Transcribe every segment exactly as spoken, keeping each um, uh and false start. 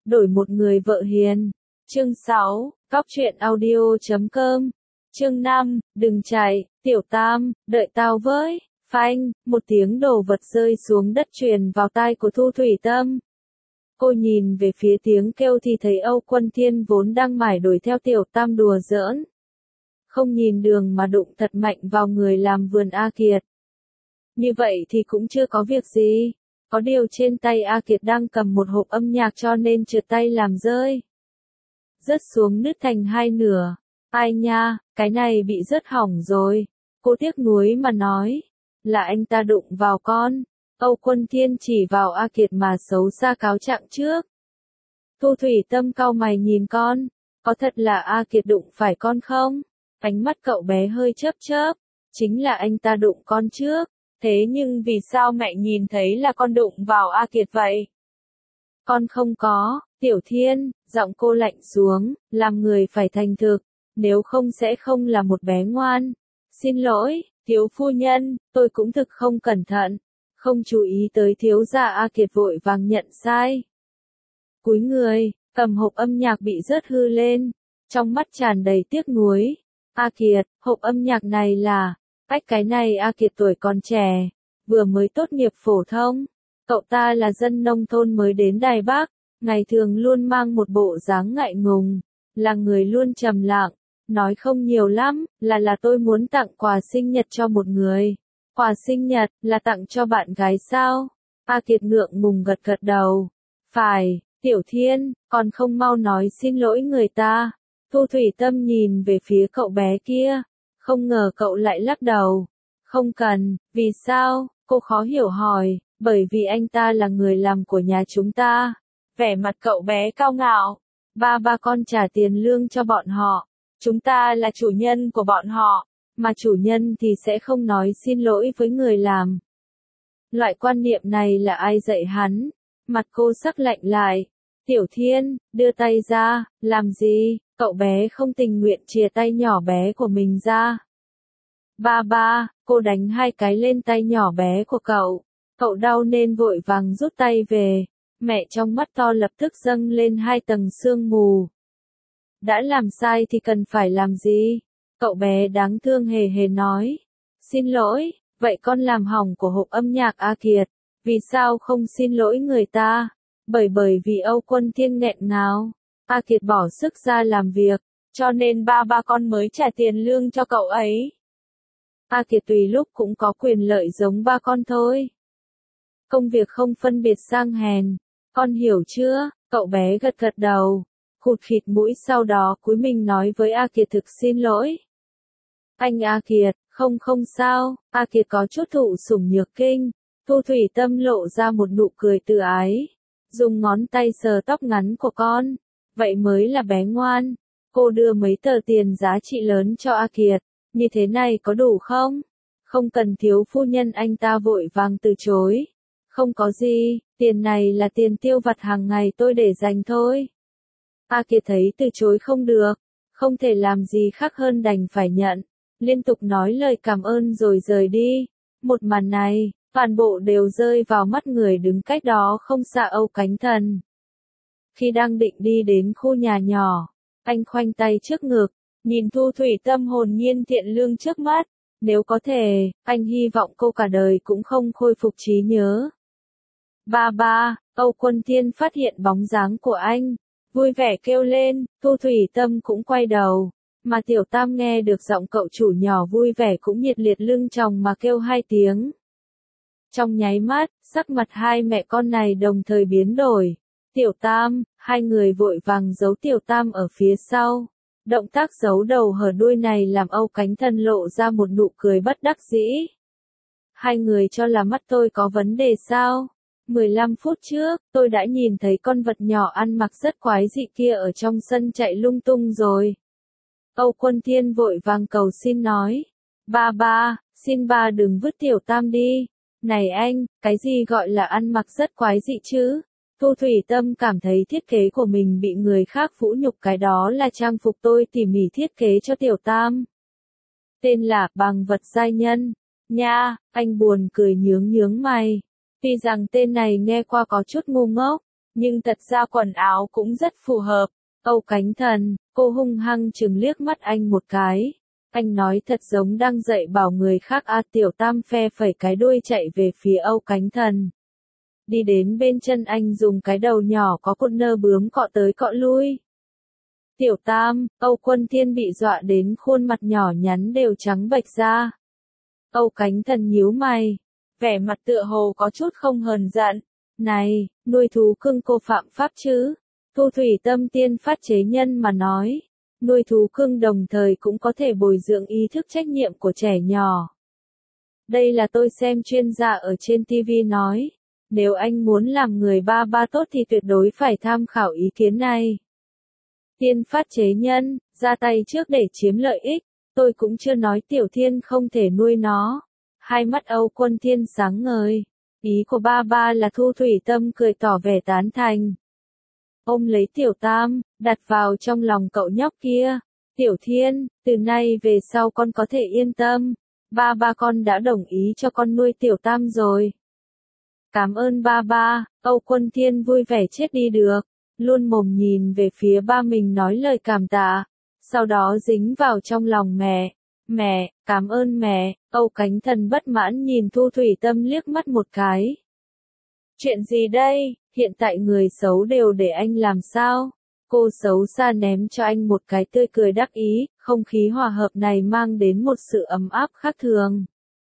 đổi một người vợ hiền. Chương sáu, Cóc truyện audio chấm com. Chương năm, đừng chạy, Tiểu Tam, đợi tao với. Phanh, một tiếng đồ vật rơi xuống đất truyền vào tai của Thu Thủy Tâm. Cô nhìn về phía tiếng kêu thì thấy Âu Quân Thiên vốn đang mải đuổi theo Tiểu Tam đùa giỡn. Không nhìn đường mà đụng thật mạnh vào người làm vườn A Kiệt. Như vậy thì cũng chưa có việc gì. Có điều trên tay A Kiệt đang cầm một hộp âm nhạc cho nên trượt tay làm rơi. Rớt xuống nứt thành hai nửa. Ai nha, cái này bị rớt hỏng rồi. Cô tiếc nuối mà nói. Là anh ta đụng vào con. Âu Quân Thiên chỉ vào A Kiệt mà xấu xa cáo trạng trước. Thu Thủy Tâm cau mày nhìn con. Có thật là A Kiệt đụng phải con không? Ánh mắt cậu bé hơi chớp chớp. Chính là anh ta đụng con trước. Thế nhưng vì sao mẹ nhìn thấy là con đụng vào A Kiệt vậy? Con không có, Tiểu Thiên, giọng cô lạnh xuống, làm người phải thành thực, nếu không sẽ không là một bé ngoan. Xin lỗi, thiếu phu nhân, tôi cũng thực không cẩn thận, không chú ý tới thiếu gia. A Kiệt vội vàng nhận sai. Cúi người, cầm hộp âm nhạc bị rớt hư lên, trong mắt tràn đầy tiếc nuối. A Kiệt, hộp âm nhạc này là... Ách cái này A Kiệt tuổi còn trẻ, vừa mới tốt nghiệp phổ thông. Cậu ta là dân nông thôn mới đến Đài Bắc, ngày thường luôn mang một bộ dáng ngại ngùng, là người luôn trầm lặng, nói không nhiều lắm, là là tôi muốn tặng quà sinh nhật cho một người. Quà sinh nhật, là tặng cho bạn gái sao? A Kiệt ngượng ngùng gật gật đầu. Phải, Tiểu Thiên, còn không mau nói xin lỗi người ta. Thu Thủy Tâm nhìn về phía cậu bé kia. Không ngờ cậu lại lắc đầu. Không cần, vì sao? Cô khó hiểu hỏi, bởi vì anh ta là người làm của nhà chúng ta. Vẻ mặt cậu bé cao ngạo. Ba ba con trả tiền lương cho bọn họ. Chúng ta là chủ nhân của bọn họ. Mà chủ nhân thì sẽ không nói xin lỗi với người làm. Loại quan niệm này là ai dạy hắn? Mặt cô sắc lạnh lại. Tiểu Thiên, đưa tay ra, làm gì? Cậu bé không tình nguyện chìa tay nhỏ bé của mình ra. Ba ba, cô đánh hai cái lên tay nhỏ bé của cậu. Cậu đau nên vội vàng rút tay về. Mẹ trong mắt to lập tức dâng lên hai tầng sương mù. Đã làm sai thì cần phải làm gì? Cậu bé đáng thương hề hề nói. Xin lỗi, vậy con làm hỏng của hộp âm nhạc A Kiệt. Vì sao không xin lỗi người ta? Bởi bởi vì Âu Quân Thiên nghẹn ngào. A Kiệt bỏ sức ra làm việc, cho nên ba ba con mới trả tiền lương cho cậu ấy. A Kiệt tùy lúc cũng có quyền lợi giống ba con thôi. Công việc không phân biệt sang hèn, con hiểu chưa? Cậu bé gật gật đầu, khụt khịt mũi sau đó cúi mình nói với A Kiệt thực xin lỗi. Anh A Kiệt, không không sao, A Kiệt có chút thụ sủng nhược kinh. Thu Thủy Tâm lộ ra một nụ cười từ ái, dùng ngón tay sờ tóc ngắn của con. Vậy mới là bé ngoan. Cô đưa mấy tờ tiền giá trị lớn cho A Kiệt. Như thế này có đủ không? Không cần, thiếu phu nhân, anh ta vội vàng từ chối. Không có gì, tiền này là tiền tiêu vặt hàng ngày tôi để dành thôi. A Kiệt thấy từ chối không được, không thể làm gì khác hơn đành phải nhận. Liên tục nói lời cảm ơn rồi rời đi. Một màn này, toàn bộ đều rơi vào mắt người đứng cách đó không xa Âu Cánh Thần. Khi đang định đi đến khu nhà nhỏ, anh khoanh tay trước ngực, nhìn Thu Thủy Tâm hồn nhiên thiện lương trước mắt. Nếu có thể, anh hy vọng cô cả đời cũng không khôi phục trí nhớ. Ba ba, Âu Quân Thiên phát hiện bóng dáng của anh, vui vẻ kêu lên. Thu Thủy Tâm cũng quay đầu, mà Tiểu Tam nghe được giọng cậu chủ nhỏ vui vẻ cũng nhiệt liệt lưng tròng mà kêu hai tiếng. Trong nháy mắt, sắc mặt hai mẹ con này đồng thời biến đổi. Tiểu Tam, hai người vội vàng giấu Tiểu Tam ở phía sau. Động tác giấu đầu hở đuôi này làm Âu Cánh Thần lộ ra một nụ cười bất đắc dĩ. Hai người cho là mắt tôi có vấn đề sao? mười lăm phút trước, tôi đã nhìn thấy con vật nhỏ ăn mặc rất quái dị kia ở trong sân chạy lung tung rồi. Âu Quân Thiên vội vàng cầu xin nói. Ba ba, xin ba đừng vứt Tiểu Tam đi. Này anh, cái gì gọi là ăn mặc rất quái dị chứ? Thu Thủy Tâm cảm thấy thiết kế của mình bị người khác vũ nhục, cái đó là trang phục tôi tỉ mỉ thiết kế cho Tiểu Tam. Tên là Bằng Vật Giai Nhân. Nha, anh buồn cười nhướng nhướng mày. Tuy rằng tên này nghe qua có chút ngu ngốc, nhưng thật ra quần áo cũng rất phù hợp. Âu Cánh Thần, cô hung hăng chừng liếc mắt anh một cái. Anh nói thật giống đang dạy bảo người khác a. Tiểu Tam phe phẩy cái đuôi chạy về phía Âu Cánh Thần. Đi đến bên chân anh dùng cái đầu nhỏ có cột nơ bướm cọ tới cọ lui. Tiểu Tam, Âu Quân Thiên bị dọa đến khuôn mặt nhỏ nhắn đều trắng bệch ra. Âu Cánh Thần nhíu mày, vẻ mặt tựa hồ có chút không hờn giận. Này, nuôi thú cưng cô phạm pháp chứ? Thu Thủy Tâm tiên phát chế nhân mà nói. Nuôi thú cưng đồng thời cũng có thể bồi dưỡng ý thức trách nhiệm của trẻ nhỏ. Đây là tôi xem chuyên gia ở trên ti vi nói. Nếu anh muốn làm người ba ba tốt thì tuyệt đối phải tham khảo ý kiến này. Tiên phát chế nhân, ra tay trước để chiếm lợi ích, tôi cũng chưa nói Tiểu Thiên không thể nuôi nó. Hai mắt Âu Quân Thiên sáng ngời. Ý của ba ba là Thu Thủy Tâm cười tỏ vẻ tán thành. Ôm lấy Tiểu Tam, đặt vào trong lòng cậu nhóc kia. Tiểu Thiên, từ nay về sau con có thể yên tâm. Ba ba con đã đồng ý cho con nuôi Tiểu Tam rồi. Cảm ơn ba ba, Âu Quân Thiên vui vẻ chết đi được. Luôn mồm nhìn về phía ba mình nói lời cảm tạ. Sau đó dính vào trong lòng mẹ. Mẹ, cảm ơn mẹ. Âu Cánh Thần bất mãn nhìn Thu Thủy Tâm liếc mắt một cái. Chuyện gì đây, hiện tại người xấu đều để anh làm sao? Cô xấu xa ném cho anh một cái tươi cười đắc ý, không khí hòa hợp này mang đến một sự ấm áp khác thường.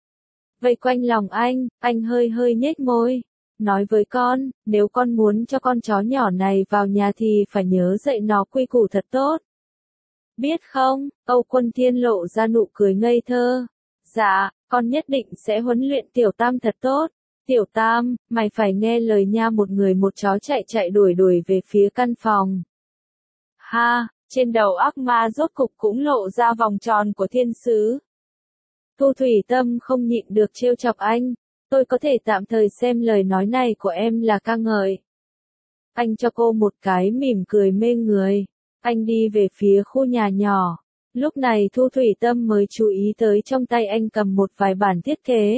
Vây quanh lòng anh, anh hơi hơi nhếch môi. Nói với con, nếu con muốn cho con chó nhỏ này vào nhà thì phải nhớ dạy nó quy củ thật tốt. Biết không, Âu Quân Thiên lộ ra nụ cười ngây thơ. Dạ, con nhất định sẽ huấn luyện Tiểu Tam thật tốt. Tiểu Tam, mày phải nghe lời nha. Một người một chó chạy chạy đuổi đuổi về phía căn phòng. Ha, trên đầu ác ma rốt cục cũng lộ ra vòng tròn của thiên sứ. Thu Thủy Tâm không nhịn được trêu chọc anh. Tôi có thể tạm thời xem lời nói này của em là ca ngợi. Anh cho cô một cái mỉm cười mê người. Anh đi về phía khu nhà nhỏ. Lúc này Thu Thủy Tâm mới chú ý tới trong tay anh cầm một vài bản thiết kế.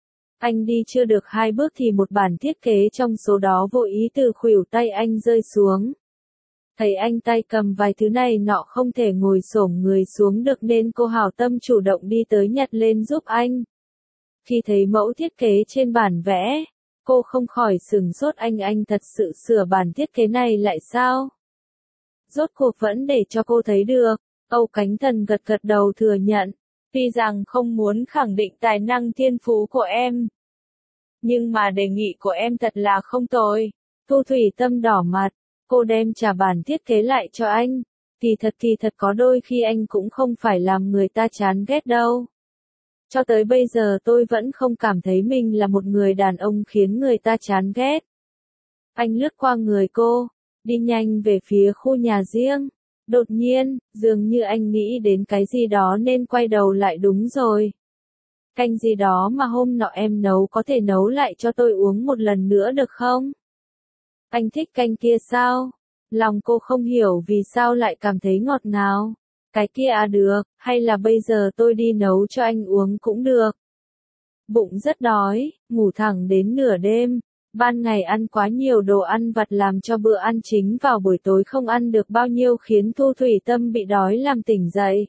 Anh đi chưa được hai bước thì một bản thiết kế trong số đó vô ý từ khuỷu tay anh rơi xuống. Thấy anh tay cầm vài thứ này nọ không thể ngồi xổm người xuống được nên cô hảo tâm chủ động đi tới nhặt lên giúp anh. Khi thấy mẫu thiết kế trên bản vẽ, cô không khỏi sửng sốt. Anh anh thật sự sửa bản thiết kế này lại sao? Rốt cuộc vẫn để cho cô thấy được. Âu Cánh Thần gật gật đầu thừa nhận. Tuy rằng không muốn khẳng định tài năng thiên phú của em, nhưng mà đề nghị của em thật là không tồi. Thu Thủy Tâm đỏ mặt, cô đem trả bản thiết kế lại cho anh. Kỳ thật kỳ thật có đôi khi anh cũng không phải làm người ta chán ghét đâu. Cho tới bây giờ tôi vẫn không cảm thấy mình là một người đàn ông khiến người ta chán ghét. Anh lướt qua người cô, đi nhanh về phía khu nhà riêng. Đột nhiên, dường như anh nghĩ đến cái gì đó nên quay đầu lại. Đúng rồi. Canh gì đó mà hôm nọ em nấu có thể nấu lại cho tôi uống một lần nữa được không? Anh thích canh kia sao? Lòng cô không hiểu vì sao lại cảm thấy ngọt ngào. Cái kia à được, hay là bây giờ tôi đi nấu cho anh uống cũng được. Bụng rất đói, ngủ thẳng đến nửa đêm. Ban ngày ăn quá nhiều đồ ăn vặt làm cho bữa ăn chính vào buổi tối không ăn được bao nhiêu khiến Thu Thủy Tâm bị đói làm tỉnh dậy.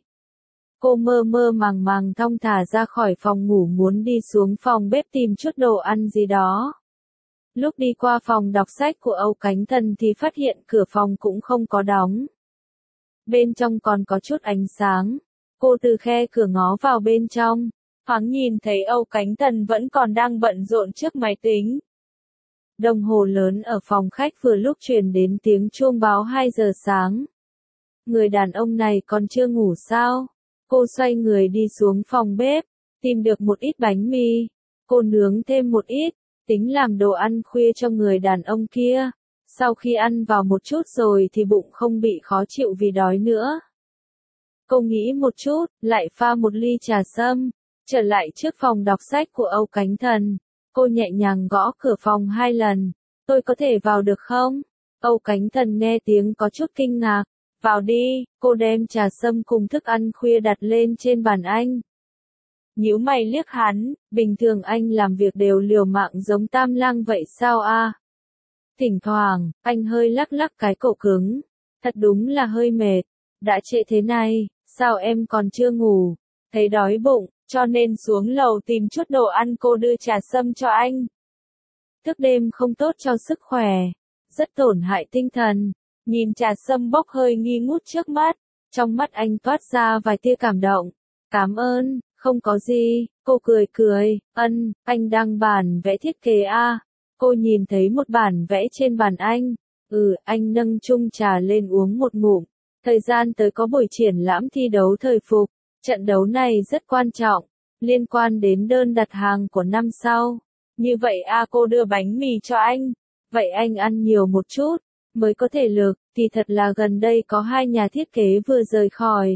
Cô mơ mơ màng màng thong thả ra khỏi phòng ngủ muốn đi xuống phòng bếp tìm chút đồ ăn gì đó. Lúc đi qua phòng đọc sách của Âu Cánh Thần thì phát hiện cửa phòng cũng không có đóng. Bên trong còn có chút ánh sáng. Cô từ khe cửa ngó vào bên trong, thoáng nhìn thấy Âu Cánh Thần vẫn còn đang bận rộn trước máy tính. Đồng hồ lớn ở phòng khách vừa lúc truyền đến tiếng chuông báo hai giờ sáng. Người đàn ông này còn chưa ngủ sao? Cô xoay người đi xuống phòng bếp, tìm được một ít bánh mì. Cô nướng thêm một ít, tính làm đồ ăn khuya cho người đàn ông kia. Sau khi ăn vào một chút rồi thì bụng không bị khó chịu vì đói nữa. Cô nghĩ một chút, lại pha một ly trà sâm, trở lại trước phòng đọc sách của Âu Cánh Thần. Cô nhẹ nhàng gõ cửa phòng hai lần. Tôi có thể vào được không? Âu Cánh Thần nghe tiếng có chút kinh ngạc. Vào đi, cô đem trà sâm cùng thức ăn khuya đặt lên trên bàn anh. Nhíu mày liếc hắn, bình thường anh làm việc đều liều mạng giống Tam Lang vậy sao a? Thỉnh thoảng, anh hơi lắc lắc cái cổ cứng. Thật đúng là hơi mệt. Đã trễ thế này, sao em còn chưa ngủ? Thấy đói bụng, cho nên xuống lầu tìm chút đồ ăn cô đưa trà sâm cho anh. Thức đêm không tốt cho sức khỏe, rất tổn hại tinh thần. Nhìn trà sâm bốc hơi nghi ngút trước mắt, trong mắt anh toát ra vài tia cảm động. Cảm ơn, không có gì, cô cười cười, ân, anh đăng bản vẽ thiết kế à. Cô nhìn thấy một bản vẽ trên bàn anh, ừ, anh nâng chung trà lên uống một ngụm. Thời gian tới có buổi triển lãm thi đấu thời phục, trận đấu này rất quan trọng, liên quan đến đơn đặt hàng của năm sau. Như vậy a cô đưa bánh mì cho anh, vậy anh ăn nhiều một chút, mới có thể lực, thì thật là gần đây có hai nhà thiết kế vừa rời khỏi.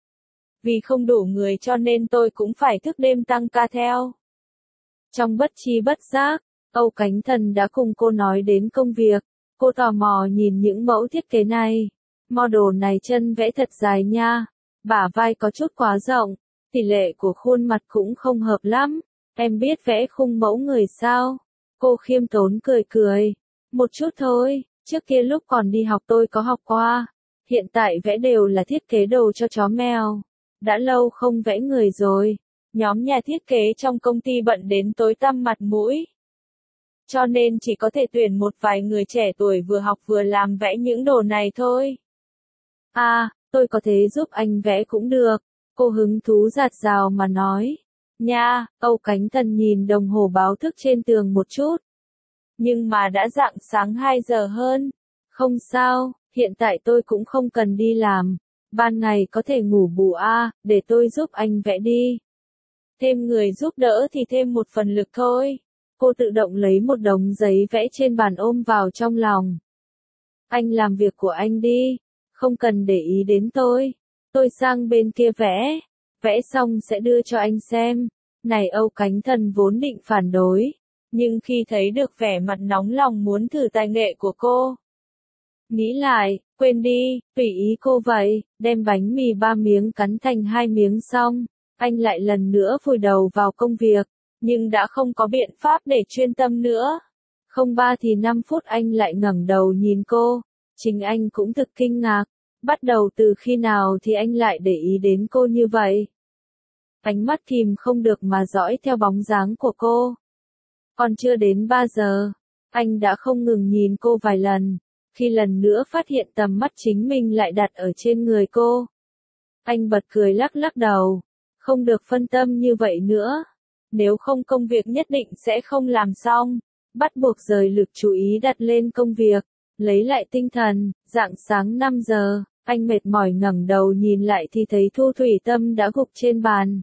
Vì không đủ người cho nên tôi cũng phải thức đêm tăng ca theo. Trong bất chi bất giác, Âu Cánh Thần đã cùng cô nói đến công việc, cô tò mò nhìn những mẫu thiết kế này. Model này chân vẽ thật dài nha, bả vai có chút quá rộng, tỷ lệ của khuôn mặt cũng không hợp lắm. Em biết vẽ khung mẫu người sao? Cô khiêm tốn cười cười. Một chút thôi, trước kia lúc còn đi học tôi có học qua. Hiện tại vẽ đều là thiết kế đồ cho chó mèo. Đã lâu không vẽ người rồi. Nhóm nhà thiết kế trong công ty bận đến tối tăm mặt mũi. Cho nên chỉ có thể tuyển một vài người trẻ tuổi vừa học vừa làm vẽ những đồ này thôi. À, tôi có thể giúp anh vẽ cũng được. Cô hứng thú rạt rào mà nói. Nha, Âu Cánh Thần nhìn đồng hồ báo thức trên tường một chút. Nhưng mà đã rạng sáng hai giờ hơn. Không sao, hiện tại tôi cũng không cần đi làm. Ban ngày có thể ngủ bù a, để tôi giúp anh vẽ đi. Thêm người giúp đỡ thì thêm một phần lực thôi. Cô tự động lấy một đống giấy vẽ trên bàn ôm vào trong lòng. Anh làm việc của anh đi, không cần để ý đến tôi. Tôi sang bên kia vẽ. Vẽ xong sẽ đưa cho anh xem. Này Âu Cánh Thần vốn định phản đối, nhưng khi thấy được vẻ mặt nóng lòng muốn thử tài nghệ của cô. Nghĩ lại, quên đi, tùy ý cô vậy, đem bánh mì ba miếng cắn thành hai miếng xong, anh lại lần nữa vùi đầu vào công việc, nhưng đã không có biện pháp để chuyên tâm nữa. Không ba thì năm phút anh lại ngẩng đầu nhìn cô, chính anh cũng thực kinh ngạc, bắt đầu từ khi nào thì anh lại để ý đến cô như vậy. Ánh mắt kìm không được mà dõi theo bóng dáng của cô. Còn chưa đến ba giờ, anh đã không ngừng nhìn cô vài lần, khi lần nữa phát hiện tầm mắt chính mình lại đặt ở trên người cô. Anh bật cười lắc lắc đầu, không được phân tâm như vậy nữa, nếu không công việc nhất định sẽ không làm xong, bắt buộc rời lực chú ý đặt lên công việc, lấy lại tinh thần. Rạng sáng năm giờ, anh mệt mỏi ngẩng đầu nhìn lại thì thấy Thu Thủy Tâm đã gục trên bàn.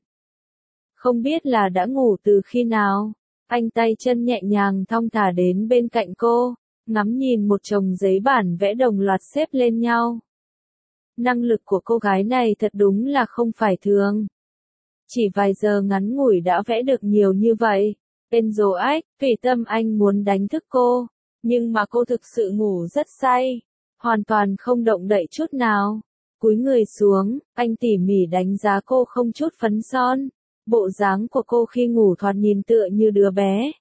Không biết là đã ngủ từ khi nào, anh tay chân nhẹ nhàng thong thả đến bên cạnh cô, ngắm nhìn một chồng giấy bản vẽ đồng loạt xếp lên nhau. Năng lực của cô gái này thật đúng là không phải thường. Chỉ vài giờ ngắn ngủi đã vẽ được nhiều như vậy. Enzo ách, Thủy Tâm anh muốn đánh thức cô, nhưng mà cô thực sự ngủ rất say, hoàn toàn không động đậy chút nào. Cúi người xuống, anh tỉ mỉ đánh giá cô không chút phấn son. Bộ dáng của cô khi ngủ thoạt nhìn tựa như đứa bé.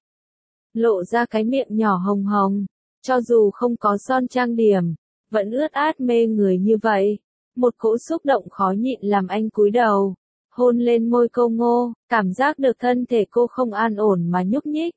Lộ ra cái miệng nhỏ hồng hồng, cho dù không có son trang điểm, vẫn ướt át mê người như vậy. Một cỗ xúc động khó nhịn làm anh cúi đầu, hôn lên môi cô ngô, cảm giác được thân thể cô không an ổn mà nhúc nhích.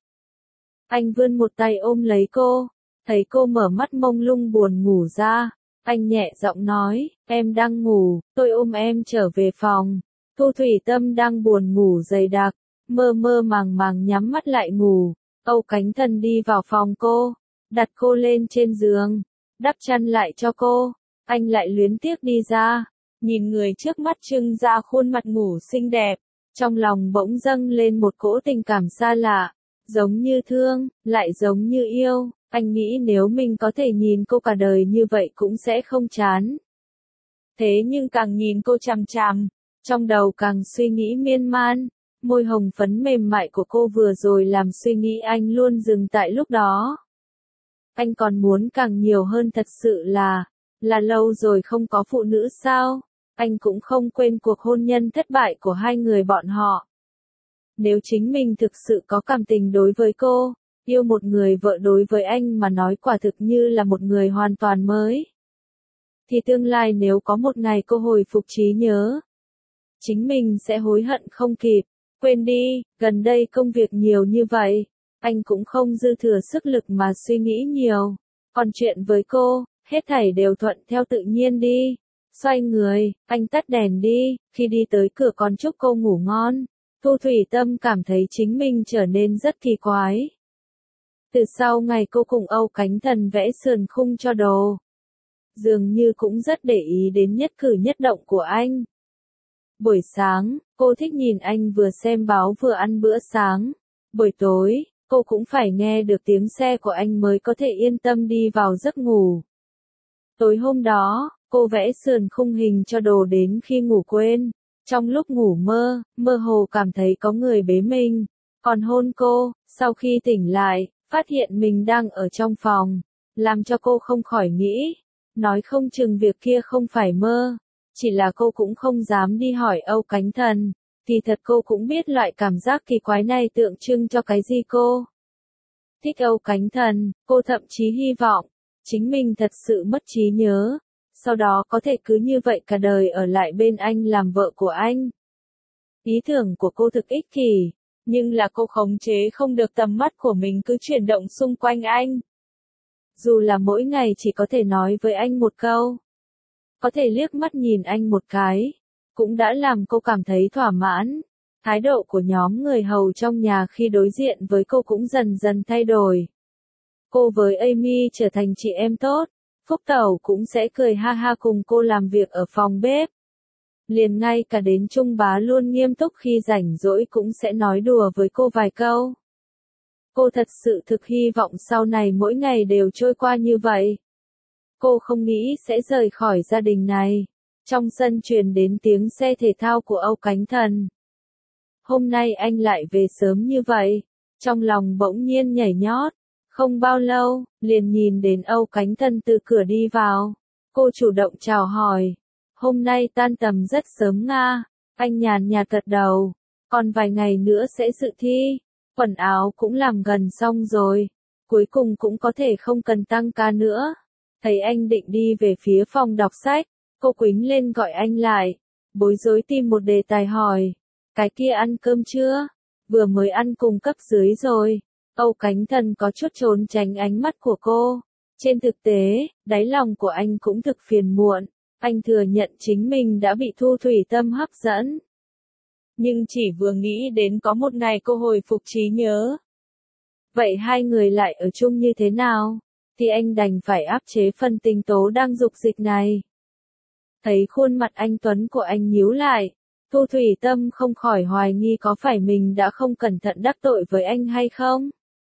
Anh vươn một tay ôm lấy cô, thấy cô mở mắt mông lung buồn ngủ ra. Anh nhẹ giọng nói, em đang ngủ, tôi ôm em trở về phòng. Thu Thủy Tâm đang buồn ngủ dày đặc, mơ mơ màng màng nhắm mắt lại ngủ. Âu Cánh Thần đi vào phòng cô, đặt cô lên trên giường, đắp chăn lại cho cô. Anh lại luyến tiếc đi ra, nhìn người trước mắt trưng ra khuôn mặt ngủ xinh đẹp, trong lòng bỗng dâng lên một cỗ tình cảm xa lạ, giống như thương, lại giống như yêu. Anh nghĩ nếu mình có thể nhìn cô cả đời như vậy cũng sẽ không chán. Thế nhưng càng nhìn cô chằm chằm, trong đầu càng suy nghĩ miên man. Môi hồng phấn mềm mại của cô vừa rồi làm suy nghĩ anh luôn dừng tại lúc đó. Anh còn muốn càng nhiều hơn, thật sự là, là lâu rồi không có phụ nữ sao? Anh cũng không quên cuộc hôn nhân thất bại của hai người bọn họ. Nếu chính mình thực sự có cảm tình đối với cô, Yêu một người vợ đối với anh mà nói quả thực như là một người hoàn toàn mới. Thì tương lai nếu có một ngày cô hồi phục trí nhớ, chính mình sẽ hối hận không kịp. Quên đi, gần đây công việc nhiều như vậy, anh cũng không dư thừa sức lực mà suy nghĩ nhiều. Còn chuyện với cô, hết thảy đều thuận theo tự nhiên đi. Xoay người, anh tắt đèn đi, khi đi tới cửa còn chúc cô ngủ ngon. Thu Thủy Tâm cảm thấy chính mình trở nên rất kỳ quái. Từ sau ngày cô cùng Âu Cánh Thần vẽ sườn khung cho đồ, dường như cũng rất để ý đến nhất cử nhất động của anh. Buổi sáng, cô thích nhìn anh vừa xem báo vừa ăn bữa sáng. Buổi tối, cô cũng phải nghe được tiếng xe của anh mới có thể yên tâm đi vào giấc ngủ. Tối hôm đó, cô vẽ sườn khung hình cho đồ đến khi ngủ quên. Trong lúc ngủ mơ, mơ hồ cảm thấy có người bế mình, còn hôn cô. Sau khi tỉnh lại, phát hiện mình đang ở trong phòng, làm cho cô không khỏi nghĩ, nói không chừng việc kia không phải mơ. Chỉ là cô cũng không dám đi hỏi Âu Cánh Thần, thì thật cô cũng biết loại cảm giác kỳ quái này tượng trưng cho cái gì cô. Thích Âu Cánh Thần, cô thậm chí hy vọng, chính mình thật sự mất trí nhớ, sau đó có thể cứ như vậy cả đời ở lại bên anh làm vợ của anh. Ý tưởng của cô thực ích kỷ, nhưng là cô khống chế không được tầm mắt của mình cứ chuyển động xung quanh anh. Dù là mỗi ngày chỉ có thể nói với anh một câu, có thể liếc mắt nhìn anh một cái, cũng đã làm cô cảm thấy thỏa mãn. Thái độ của nhóm người hầu trong nhà khi đối diện với cô cũng dần dần thay đổi. Cô với Amy trở thành chị em tốt, Phúc Tẩu cũng sẽ cười ha ha cùng cô làm việc ở phòng bếp. Liền ngay cả đến Trung Bá luôn nghiêm túc khi rảnh rỗi cũng sẽ nói đùa với cô vài câu. Cô thật sự thực hy vọng sau này mỗi ngày đều trôi qua như vậy. Cô không nghĩ sẽ rời khỏi gia đình này. Trong sân truyền đến tiếng xe thể thao của Âu Cánh Thần. Hôm nay anh lại về sớm như vậy. Trong lòng bỗng nhiên nhảy nhót. Không bao lâu, liền nhìn đến Âu Cánh Thần từ cửa đi vào. Cô chủ động chào hỏi. Hôm nay tan tầm rất sớm nga. Anh nhàn nhạt gật đầu. Còn vài ngày nữa sẽ dự thi. Quần áo cũng làm gần xong rồi. Cuối cùng cũng có thể không cần tăng ca nữa. Thấy anh định đi về phía phòng đọc sách, cô quýnh lên gọi anh lại, bối rối tìm một đề tài hỏi, cái kia ăn cơm chưa? Vừa mới ăn cùng cấp dưới rồi. Âu Cánh Thần có chút trốn tránh ánh mắt của cô. Trên thực tế, đáy lòng của anh cũng thực phiền muộn, anh thừa nhận chính mình đã bị Thu Thủy Tâm hấp dẫn. Nhưng chỉ vừa nghĩ đến có một ngày cô hồi phục trí nhớ. Vậy hai người lại ở chung như thế nào? Thì anh đành phải áp chế phần tình tố đang dục dịch này. Thấy khuôn mặt anh Tuấn của anh nhíu lại, Thu Thủy Tâm không khỏi hoài nghi có phải mình đã không cẩn thận đắc tội với anh hay không.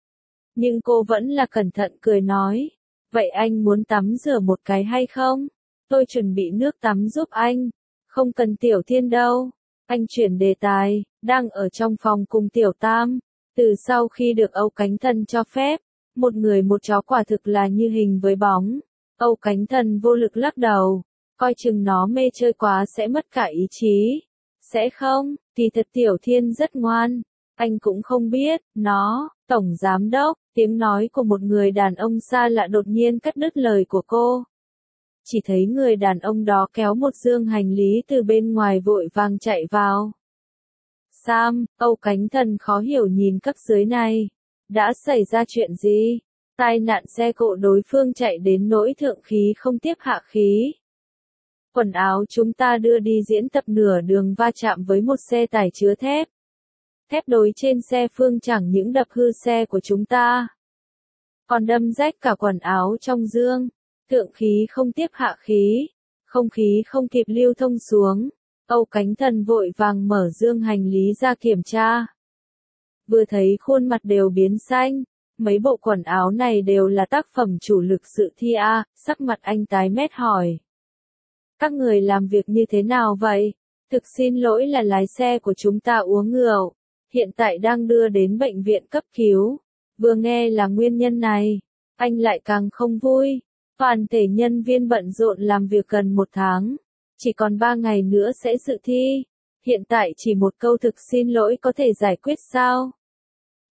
Nhưng cô vẫn là cẩn thận cười nói, vậy anh muốn tắm rửa một cái hay không? Tôi chuẩn bị nước tắm giúp anh, không cần Tiểu Thiên đâu. Anh chuyển đề tài, đang ở trong phòng cùng Tiểu Tam, từ sau khi được Âu Cánh Thần cho phép. Một người một chó quả thực là như hình với bóng. Âu Cánh Thần vô lực lắc đầu, coi chừng nó mê chơi quá sẽ mất cả ý chí. Sẽ không, thì thật Tiểu Thiên rất ngoan. Anh cũng không biết, nó, Tổng Giám Đốc, tiếng nói của một người đàn ông xa lạ đột nhiên cắt đứt lời của cô. Chỉ thấy người đàn ông đó kéo một dương hành lý từ bên ngoài vội vàng chạy vào. Sam, Âu Cánh Thần khó hiểu nhìn cấp dưới này. Đã xảy ra chuyện gì? Tai nạn xe cộ đối phương chạy đến nỗi thượng khí không tiếp hạ khí. Quần áo chúng ta đưa đi diễn tập nửa đường va chạm với một xe tải chứa thép. Thép đối trên xe phương chẳng những đập hư xe của chúng ta, còn đâm rách cả quần áo trong dương. Thượng khí không tiếp hạ khí. Không khí không kịp lưu thông xuống. Âu Cánh Thần vội vàng mở dương hành lý ra kiểm tra. Vừa thấy khuôn mặt đều biến xanh, mấy bộ quần áo này đều là tác phẩm chủ lực dự thi A, sắc mặt anh tái mét hỏi. Các người làm việc như thế nào vậy? Thực xin lỗi là lái xe của chúng ta uống rượu, hiện tại đang đưa đến bệnh viện cấp cứu. Vừa nghe là nguyên nhân này, anh lại càng không vui. Toàn thể nhân viên bận rộn làm việc gần một tháng, chỉ còn ba ngày nữa sẽ dự thi. Hiện tại chỉ một câu thực xin lỗi có thể giải quyết sao?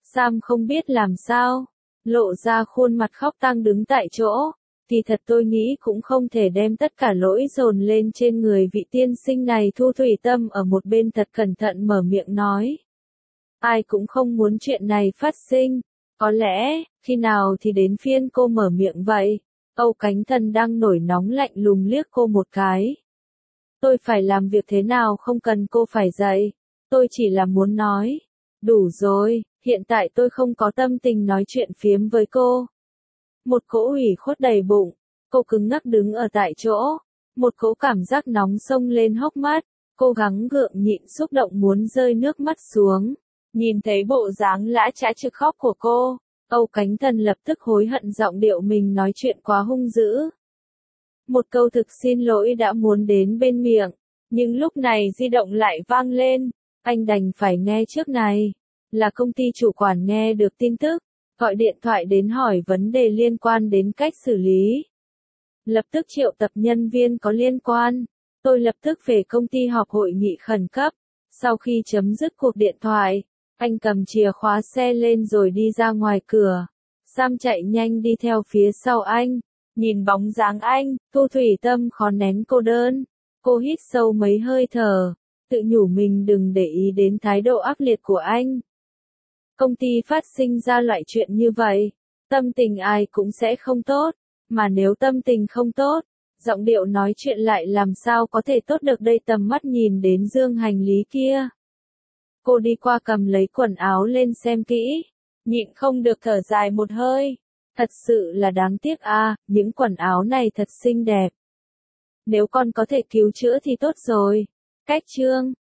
Sam không biết làm sao, lộ ra khuôn mặt khóc tang đứng tại chỗ. Thì thật tôi nghĩ cũng không thể đem tất cả lỗi dồn lên trên người vị tiên sinh này. Thu Thủy Tâm ở một bên thật cẩn thận mở miệng nói. Ai cũng không muốn chuyện này phát sinh. Có lẽ, khi nào thì đến phiên cô mở miệng vậy? Âu Cánh Thần đang nổi nóng lạnh lùng liếc cô một cái. Tôi phải làm việc thế nào không cần cô phải dạy. Tôi chỉ là muốn nói. Đủ rồi, hiện tại tôi không có tâm tình nói chuyện phiếm với cô. Một cỗ ủy khuất đầy bụng, cô cứng ngắc đứng ở tại chỗ. Một cỗ cảm giác nóng xông lên hốc mắt, cô gắng gượng nhịn xúc động muốn rơi nước mắt xuống. Nhìn thấy bộ dáng lã chã trực khóc của cô, Âu Cánh Thần lập tức hối hận giọng điệu mình nói chuyện quá hung dữ. Một câu thực xin lỗi đã muốn đến bên miệng, nhưng lúc này di động lại vang lên, anh đành phải nghe trước này. Là công ty chủ quản nghe được tin tức, gọi điện thoại đến hỏi vấn đề liên quan đến cách xử lý. Lập tức triệu tập nhân viên có liên quan. Tôi lập tức về công ty họp hội nghị khẩn cấp. Sau khi chấm dứt cuộc điện thoại, anh cầm chìa khóa xe lên rồi đi ra ngoài cửa. Sam chạy nhanh đi theo phía sau anh. Nhìn bóng dáng anh, Thu Thủy Tâm khó nén cô đơn. Cô hít sâu mấy hơi thở, tự nhủ mình đừng để ý đến thái độ ác liệt của anh. Công ty phát sinh ra loại chuyện như vậy, tâm tình ai cũng sẽ không tốt, mà nếu tâm tình không tốt, giọng điệu nói chuyện lại làm sao có thể tốt được đây. Tầm mắt nhìn đến dương hành lý kia. Cô đi qua cầm lấy quần áo lên xem kỹ, nhịn không được thở dài một hơi. Thật sự là đáng tiếc à, những quần áo này thật xinh đẹp. Nếu con có thể cứu chữa thì tốt rồi. Cách chương